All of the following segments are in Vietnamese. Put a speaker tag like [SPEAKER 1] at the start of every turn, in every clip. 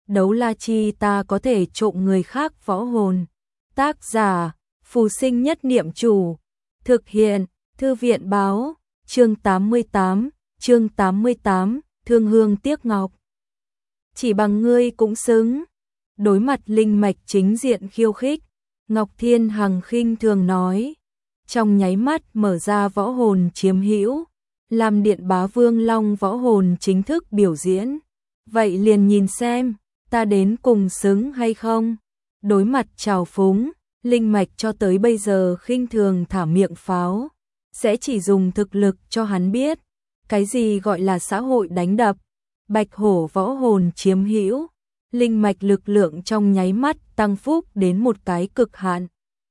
[SPEAKER 1] đấu la chi ta có thể trộm người khác võ hồn. Tác giả, Phù Sinh Nhất Niệm Chủ. Thực hiện, Thư viện báo, chương 88, Thương Hương Tiếc Ngọc. Chỉ bằng ngươi cũng xứng. Đối mặt linh mạch chính diện khiêu khích, Ngọc Thiên Hằng khinh thường nói. Trong nháy mắt mở ra võ hồn chiếm hữu, làm Điện Bá Vương Long võ hồn chính thức biểu diễn. Vậy liền nhìn xem, ta đến cùng xứng hay không? Đối mặt trào phúng, linh mạch cho tới bây giờ khinh thường thả miệng pháo, sẽ chỉ dùng thực lực cho hắn biết, cái gì gọi là xã hội đánh đập. Bạch hổ võ hồn chiếm hữu, linh mạch lực lượng trong nháy mắt tăng phúc đến một cái cực hạn.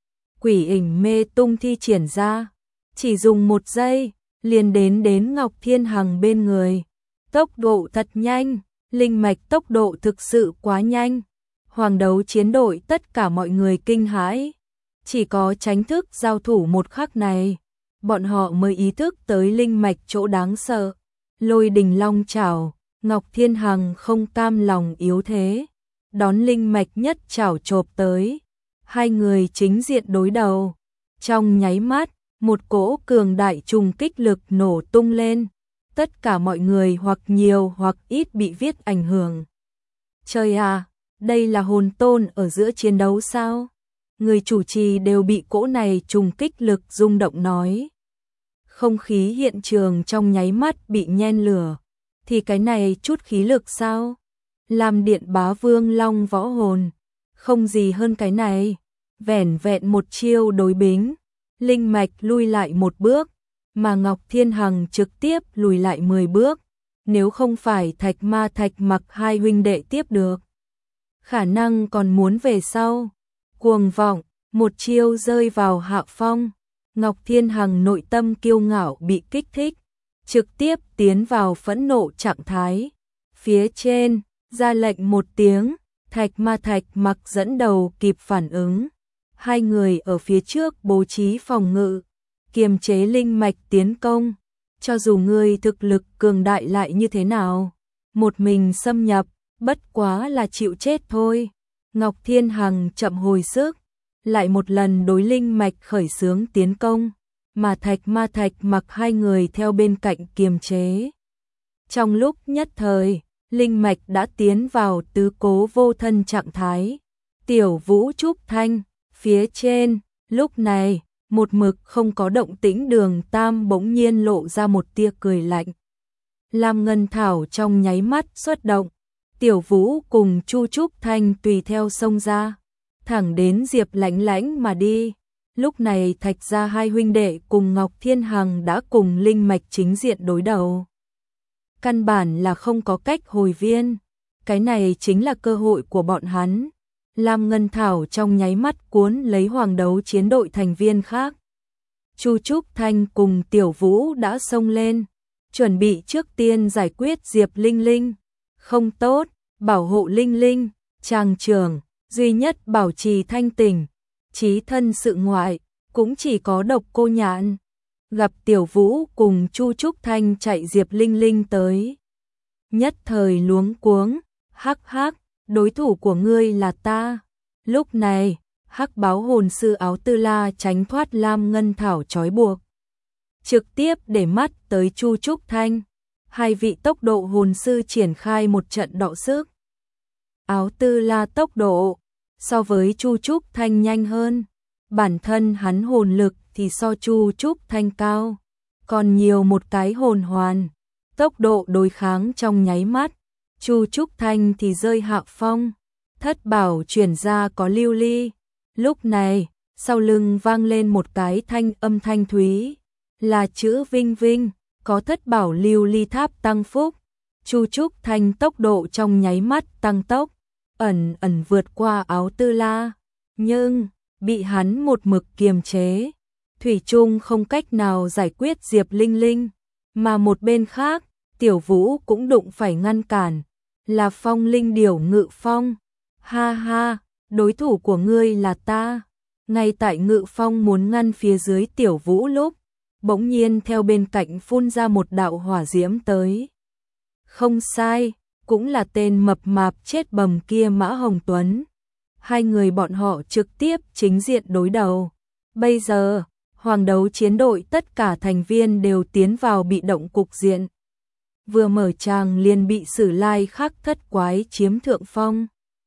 [SPEAKER 1] Quỷ ảnh mê tung thi triển ra, chỉ dùng 1 giây, liền đến Ngọc Thiên Hằng bên người. Tốc độ thật nhanh, linh mạch tốc độ thực sự quá nhanh. Hoàng đấu chiến đội tất cả mọi người kinh hãi. Chỉ có tránh thức giao thủ một khắc này, bọn họ mới ý thức tới linh mạch chỗ đáng sợ. Lôi đình long chảo, Ngọc Thiên Hằng không cam lòng yếu thế, đón linh mạch nhất chảo chộp tới. Hai người chính diện đối đầu. Trong nháy mắt, một cỗ cường đại trùng kích lực nổ tung lên. Tất cả mọi người hoặc nhiều hoặc ít bị viết ảnh hưởng. Trời à, đây là hồn tôn ở giữa chiến đấu sao? Người chủ trì đều bị cỗ này trùng kích lực rung động nói. Không khí hiện trường trong nháy mắt bị nhen lửa. Thì cái này chút khí lực sao? Làm Điện Bá Vương Long võ hồn, không gì hơn cái này. Vẻn vẹn một chiêu đối bính, linh mạch lui lại 1 bước, mà Ngọc Thiên Hằng trực tiếp lùi lại 10 bước. Nếu không phải Thạch Ma Thạch Mặc hai huynh đệ tiếp được, khả năng còn muốn về sau. Cuồng vọng, một chiêu rơi vào hạ phong. Ngọc Thiên Hằng nội tâm kiêu ngạo bị kích thích, trực tiếp tiến vào phẫn nộ trạng thái. Phía trên, ra lệnh một tiếng, Thạch Ma Thạch Mặc dẫn đầu kịp phản ứng. Hai người ở phía trước bố trí phòng ngự, kiềm chế linh mạch tiến công. Cho dù ngươi thực lực cường đại lại như thế nào, một mình xâm nhập, bất quá là chịu chết thôi. Ngọc Thiên Hằng chậm hồi sức, lại một lần đối linh mạch khởi xướng tiến công, mà Thạch Ma Thạch Mặc hai người theo bên cạnh kiềm chế. Trong lúc nhất thời, linh mạch đã tiến vào tứ cố vô thân trạng thái. Tiểu Vũ Trúc Thanh, phía trên, lúc này, một mực không có động tĩnh Đường Tam bỗng nhiên lộ ra một tia cười lạnh. Lam Ngân Thảo trong nháy mắt xuất động, Tiểu Vũ cùng Chu Trúc Thanh tùy theo xông ra, thẳng đến Diệp Lãnh Lãnh mà đi. Lúc này Thạch gia hai huynh đệ cùng Ngọc Thiên Hằng đã cùng linh mạch chính diện đối đầu. Căn bản là không có cách hồi viên, cái này chính là cơ hội của bọn hắn. Lam Ngân Thảo trong nháy mắt cuốn lấy hoàng đấu chiến đội thành viên khác. Chu Trúc Thanh cùng Tiểu Vũ đã xông lên, chuẩn bị trước tiên giải quyết Diệp Linh Linh. Không tốt, bảo hộ Linh Linh, Tràng trưởng, duy nhất bảo trì thanh tỉnh, chí thân sự ngoại, cũng chỉ có Độc Cô Nhạn. Gặp Tiểu Vũ cùng Chu Trúc Thanh chạy Diệp Linh Linh tới, nhất thời luống cuống, hắc hắc, đối thủ của ngươi là ta. Lúc này, Hắc Báo hồn sư Áo Tư La tránh thoát Lam Ngân Thảo trói buộc, trực tiếp để mắt tới Chu Trúc Thanh. Hai vị tốc độ hồn sư triển khai một trận đọ sức. Áo Tư La tốc độ so với Chu Trúc Thanh nhanh hơn, bản thân hắn hồn lực thì so Chu Trúc Thanh cao, còn nhiều một cái hồn hoàn, tốc độ đối kháng trong nháy mắt. Chu Trúc Thanh thì rơi hạ phong, thất bảo chuyển ra có lưu ly. Lúc này, sau lưng vang lên một cái thanh âm thanh thúy, là chữ Vinh Vinh, có thất bảo lưu ly tháp tăng phúc. Chu Trúc Thanh tốc độ trong nháy mắt tăng tốc, ẩn ẩn vượt qua Áo Tư La, nhưng bị hắn một mực kiềm chế, thủy chung không cách nào giải quyết Diệp Linh Linh, mà một bên khác, Tiểu Vũ cũng đụng phải ngăn cản, là Phong Linh Điểu Ngự Phong. Ha ha, đối thủ của ngươi là ta. Ngay tại Ngự Phong muốn ngăn phía dưới Tiểu Vũ lúc, bỗng nhiên theo bên cạnh phun ra một đạo hỏa diễm tới. Không sai, cũng là tên mập mạp chết bầm kia Mã Hồng Tuấn. Hai người bọn họ trực tiếp chính diện đối đầu. Bây giờ, hoàng đấu chiến đội tất cả thành viên đều tiến vào bị động cục diện. Vừa mở tràng liền bị Sử Lai Khắc thất quái chiếm thượng phong.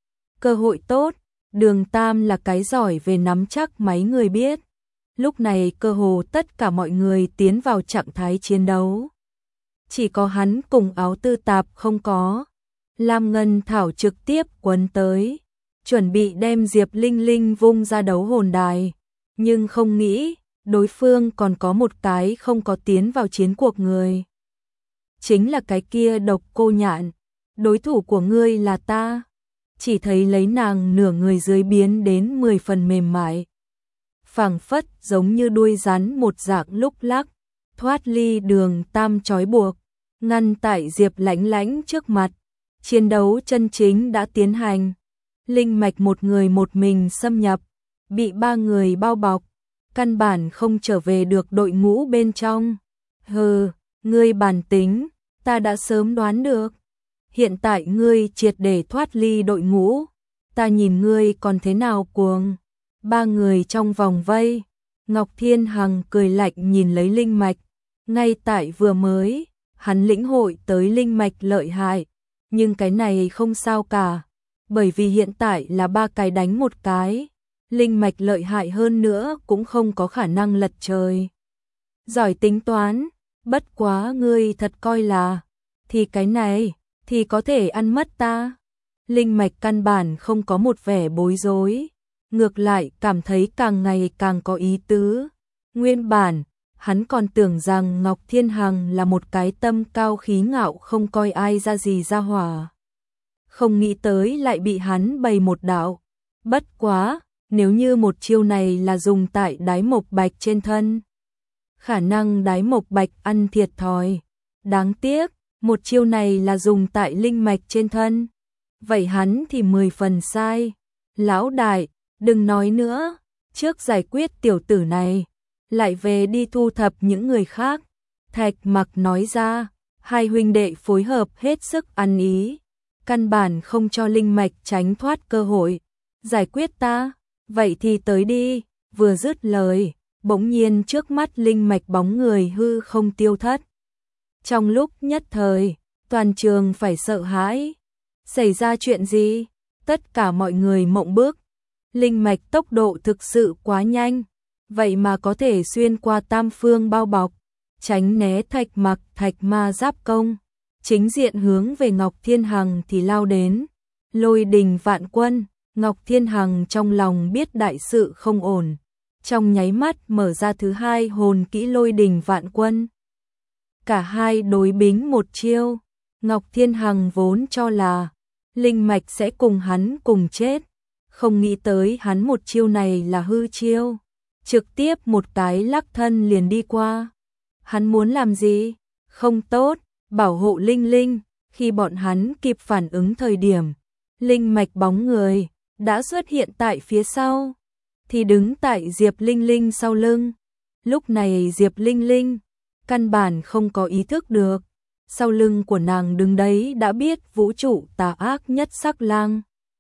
[SPEAKER 1] Cơ hội tốt, Đường Tam là cái giỏi về nắm chắc máy người biết. Lúc này cơ hồ tất cả mọi người tiến vào trạng thái chiến đấu. Chỉ có hắn cùng Áo Tư Tạp không có. Lam Ngân Thảo trực tiếp quấn tới, chuẩn bị đem Diệp Linh Linh vung ra đấu hồn đài. Nhưng không nghĩ, đối phương còn có một cái không có tiến vào chiến cuộc người. Chính là cái kia Độc Cô Nhạn. Đối thủ của ngươi là ta. Chỉ thấy lấy nàng nửa người dưới biến đến 10 phần mềm mại. Phảng phất giống như đuôi rắn một dạng lúc lắc, thoát ly Đường Tam trói buộc, ngăn tại Diệp Lãnh Lãnh trước mặt. Chiến đấu chân chính đã tiến hành. Linh mạch một người một mình xâm nhập, bị ba người bao bọc, căn bản không trở về được đội ngũ bên trong. Hừ, ngươi bản tính, ta đã sớm đoán được. Hiện tại ngươi triệt để thoát ly đội ngũ, ta nhìn ngươi còn thế nào cuồng. Ba người trong vòng vây, Ngọc Thiên Hằng cười lạnh nhìn lấy linh mạch. Ngay tại vừa mới, hắn lĩnh hội tới linh mạch lợi hại, nhưng cái này không sao cả, bởi vì hiện tại là ba cái đánh một cái, linh mạch lợi hại hơn nữa cũng không có khả năng lật trời. Giỏi tính toán, bất quá ngươi thật coi là, thì cái này, thì có thể ăn mất ta. Linh mạch căn bản không có một vẻ bối rối, ngược lại cảm thấy càng ngày càng có ý tứ. Nguyên bản, hắn còn tưởng rằng Ngọc Thiên Hằng là một cái tâm cao khí ngạo không coi ai ra gì ra hỏa. Không nghĩ tới lại bị hắn bày một đạo. Bất quá, nếu như một chiêu này là dùng tại Đái Mộc Bạch trên thân, khả năng Đái Mộc Bạch ăn thiệt thòi. Đáng tiếc, một chiêu này là dùng tại linh mạch trên thân. Vậy hắn thì 10 phần sai. Lão đại, đừng nói nữa, trước giải quyết tiểu tử này, lại về đi thu thập những người khác. Thạch Mặc nói ra, hai huynh đệ phối hợp hết sức ăn ý, căn bản không cho linh mạch tránh thoát cơ hội. Giải quyết ta, vậy thì tới đi. Vừa dứt lời, bỗng nhiên trước mắt linh mạch bóng người hư không tiêu thất. Trong lúc nhất thời, toàn trường phải sợ hãi. Xảy ra chuyện gì? Tất cả mọi người mộng bức. Linh mạch tốc độ thực sự quá nhanh, vậy mà có thể xuyên qua tam phương bao bọc, tránh né Thạch Mặc Thạch Ma giáp công, chính diện hướng về Ngọc Thiên Hằng thì lao đến. Lôi đình vạn quân, Ngọc Thiên Hằng trong lòng biết đại sự không ổn, trong nháy mắt mở ra thứ hai hồn kỹ lôi đình vạn quân. Cả hai đối bính một chiêu, Ngọc Thiên Hằng vốn cho là linh mạch sẽ cùng hắn cùng chết, không nghĩ tới hắn một chiêu này là hư chiêu, trực tiếp một cái lắc thân liền đi qua. Hắn muốn làm gì? Không tốt, bảo hộ Linh Linh. Khi bọn hắn kịp phản ứng thời điểm, linh mạch bóng người đã xuất hiện tại phía sau, thì đứng tại Diệp Linh Linh sau lưng. Lúc này Diệp Linh Linh căn bản không có ý thức được, sau lưng của nàng đứng đấy đã biết vũ trụ tà ác nhất Sắc Lang.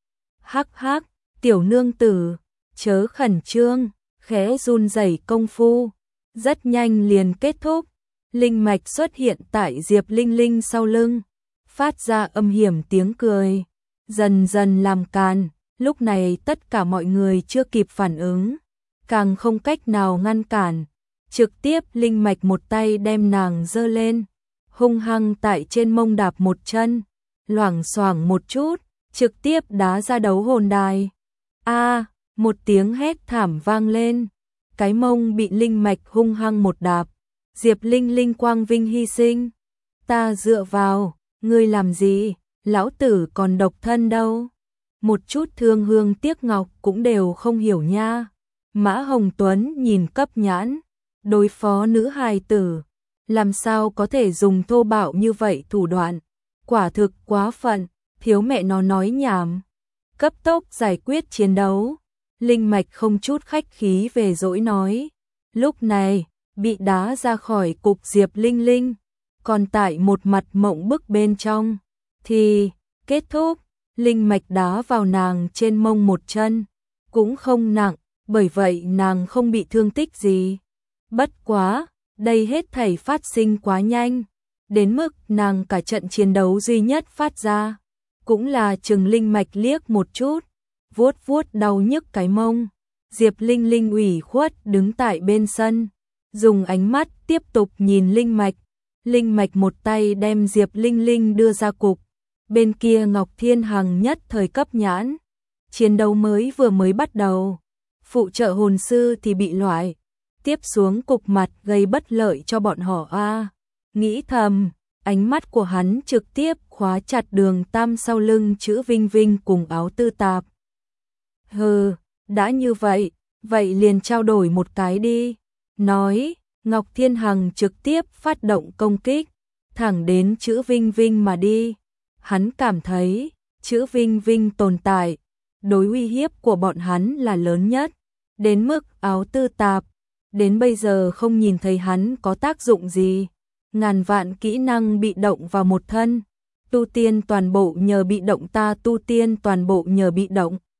[SPEAKER 1] Hắc hắc, tiểu nương tử, chớ khẩn trương, khẽ run rẩy công phu, rất nhanh liền kết thúc. Linh mạch xuất hiện tại Diệp Linh Linh sau lưng, phát ra âm hiểm tiếng cười, dần dần làm càn. Lúc này tất cả mọi người chưa kịp phản ứng, càng không cách nào ngăn cản, trực tiếp linh mạch một tay đem nàng giơ lên, hung hăng tại trên mông đạp một chân, loảng xoảng một chút, trực tiếp đá ra đấu hồn đài. A, một tiếng hét thảm vang lên, cái mông bị linh mạch hung hăng một đạp. Diệp Linh Linh quang vinh hy sinh. Ta dựa vào, ngươi làm gì? Lão tử còn độc thân đâu. Một chút thương hương tiếc ngọc cũng đều không hiểu nha. Mã Hồng Tuấn nhìn cấp nhãn, đối phó nữ hài tử, làm sao có thể dùng thô bạo như vậy thủ đoạn, quả thực quá phận, thiếu mẹ nó nói nhảm. Cấp tốc giải quyết chiến đấu, linh mạch không chút khách khí về dỗi nói. Lúc này, bị đá ra khỏi cục Diệp Linh Linh, còn tại một mặt mộng bức bên trong, thì kết thúc. Linh mạch đá vào nàng trên mông một chân, cũng không nặng, bởi vậy nàng không bị thương tích gì. Bất quá, đây hết thảy phát sinh quá nhanh, đến mức nàng cả trận chiến đấu duy nhất phát ra, cũng là chừng linh mạch liếc một chút, vuốt vuốt đau nhức cái mông. Diệp Linh Linh ủy khuất đứng tại bên sân, dùng ánh mắt tiếp tục nhìn linh mạch. Linh mạch một tay đem Diệp Linh Linh đưa ra cục, bên kia Ngọc Thiên Hằng nhất thời cấp nhãn. Chiến đấu vừa mới bắt đầu, phụ trợ hồn sư thì bị loại, tiếp xuống cục mặt gây bất lợi cho bọn họ a. Nghĩ thầm, ánh mắt của hắn trực tiếp khóa chặt Đường Tam sau lưng chữ Vinh Vinh cùng áo tư tạp. Hừ, đã như vậy, vậy liền trao đổi một cái đi. Nói, Ngọc Thiên Hằng trực tiếp phát động công kích, thẳng đến chữ Vinh Vinh mà đi. Hắn cảm thấy, chữ Vinh Vinh tồn tại, đối uy hiếp của bọn hắn là lớn nhất, đến mức áo tư tạp, đến bây giờ không nhìn thấy hắn có tác dụng gì. Ngàn vạn kỹ năng bị động vào một thân, tu tiên toàn bộ nhờ bị động, ta tu tiên toàn bộ nhờ bị động.